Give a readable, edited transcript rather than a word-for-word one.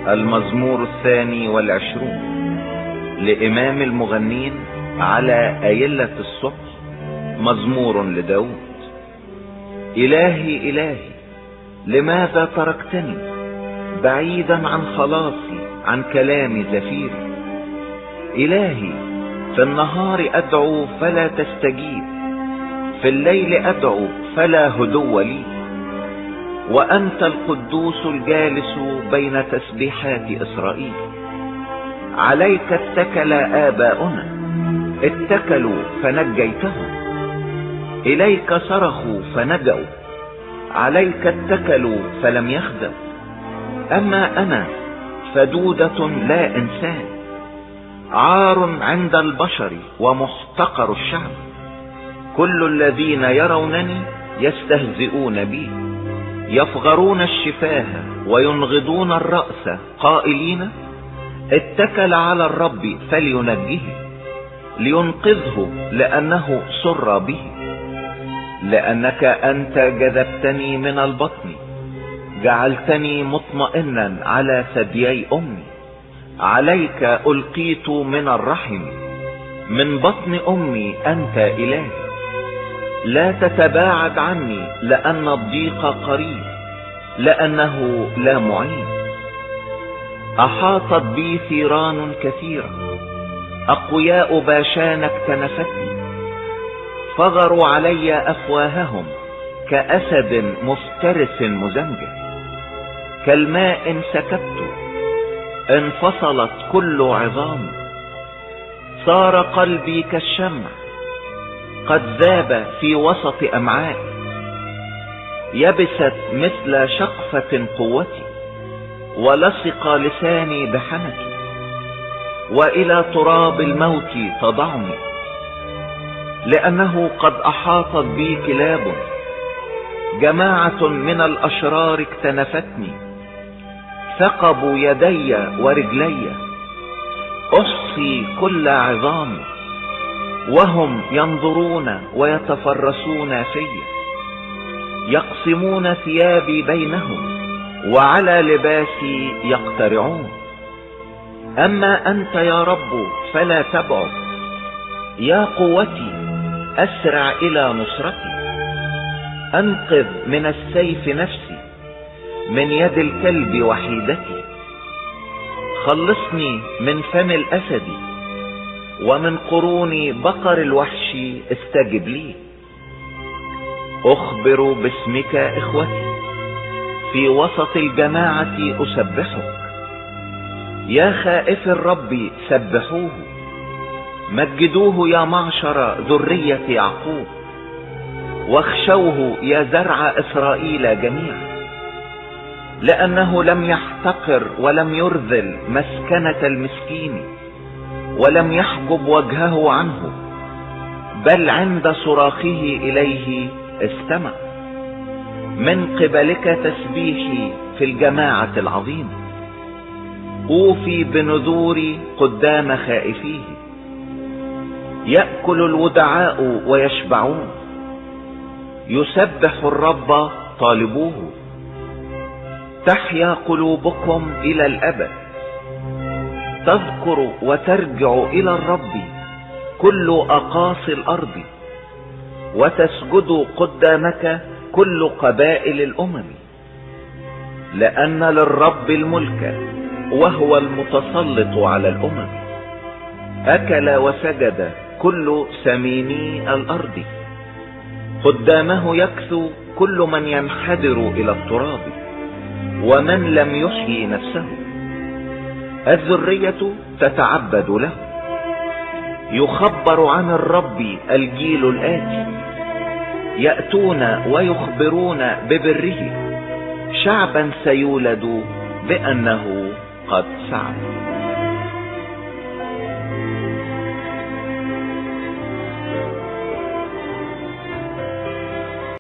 المزمور 22 لإمام المغنين على أيلة الصبح، مزمور لداود. إلهي إلهي لماذا تركتني بعيدا عن خلاصي، عن كلام زفيري؟ إلهي في النهار أدعو فلا تستجيب، في الليل أدعو فلا هدو لي. وأنت القدوس الجالس بين تسبيحات إسرائيل. عليك اتكل آباؤنا، اتكلوا فنجيتهم. إليك صرخوا فنجوا، عليك اتكلوا فلم يخدم. أما أنا فدودة لا إنسان، عار عند البشر ومحتقر الشعب. كل الذين يرونني يستهزئون بي، يفغرون الشفاه وينغضون الرأس قائلين: اتكل على الرب فلينجيه، لينقذه لأنه سر به. لأنك أنت جذبتني من البطن، جعلتني مطمئنا على ثديي أمي. عليك ألقيت من الرحم، من بطن أمي أنت إلهي. لا تتباعد عني لأن الضيق قريب، لأنه لا معين. أحاطت بي ثيران كثيرة، أقوياء باشان اكتنفتني. فغروا علي أفواههم كأسد مفترس مزمجر. كالماء سكبت، انفصلت كل عظام. صار قلبي كالشمع، قد ذاب في وسط أمعائي. يبست مثل شقفة قوتي، ولصق لساني بحنكي. وإلى تراب الموت تضعني، لأنه قد أحاطت بي كلاب. جماعة من الأشرار اكتنفتني، ثقبوا يدي ورجلي. أحصي كل عظامي، وهم ينظرون ويتفرسون في. يقسمون ثيابي بينهم، وعلى لباسي يقترعون. أما أنت يا رب فلا تبعد، يا قوتي أسرع إلى نصرتي. أنقذ من السيف نفسي، من يد الكلب وحيدتي. خلصني من فم الأسد، ومن قرون بقر الوحش استجب لي. أخبر باسمك إخوتي، في وسط الجماعة أسبحك. يا خائف الرب سبحوه، مجدوه يا معشر ذرية يعقوب. واخشوه يا زرع إسرائيل جميعا، لأنه لم يحتقر ولم يرذل مسكنة المسكين، ولم يحجب وجهه عنه، بل عند صراخه إليه استمع. من قبلك تسبيحي في الجماعة العظيمة، أوفي بنذوري قدام خائفيه. يأكل الودعاء ويشبعون، يسبح الرب طالبوه. تحيا قلوبكم إلى الأبد، تذكر وترجع إلى الرب كل أقاصي الأرض. وتسجد قدامك كل قبائل الأمم. لأن للرب الملك، وهو المتسلط على الأمم. أكل وسجد كل سميني الأرض. قدامه يكثو كل من ينحدر إلى التراب، ومن لم يحيي نفسه. الذرية تتعبد له. يخبر عن الرب الجيل الآتي، يأتون ويخبرون ببره. شعبا سيولد بأنه قد سعد.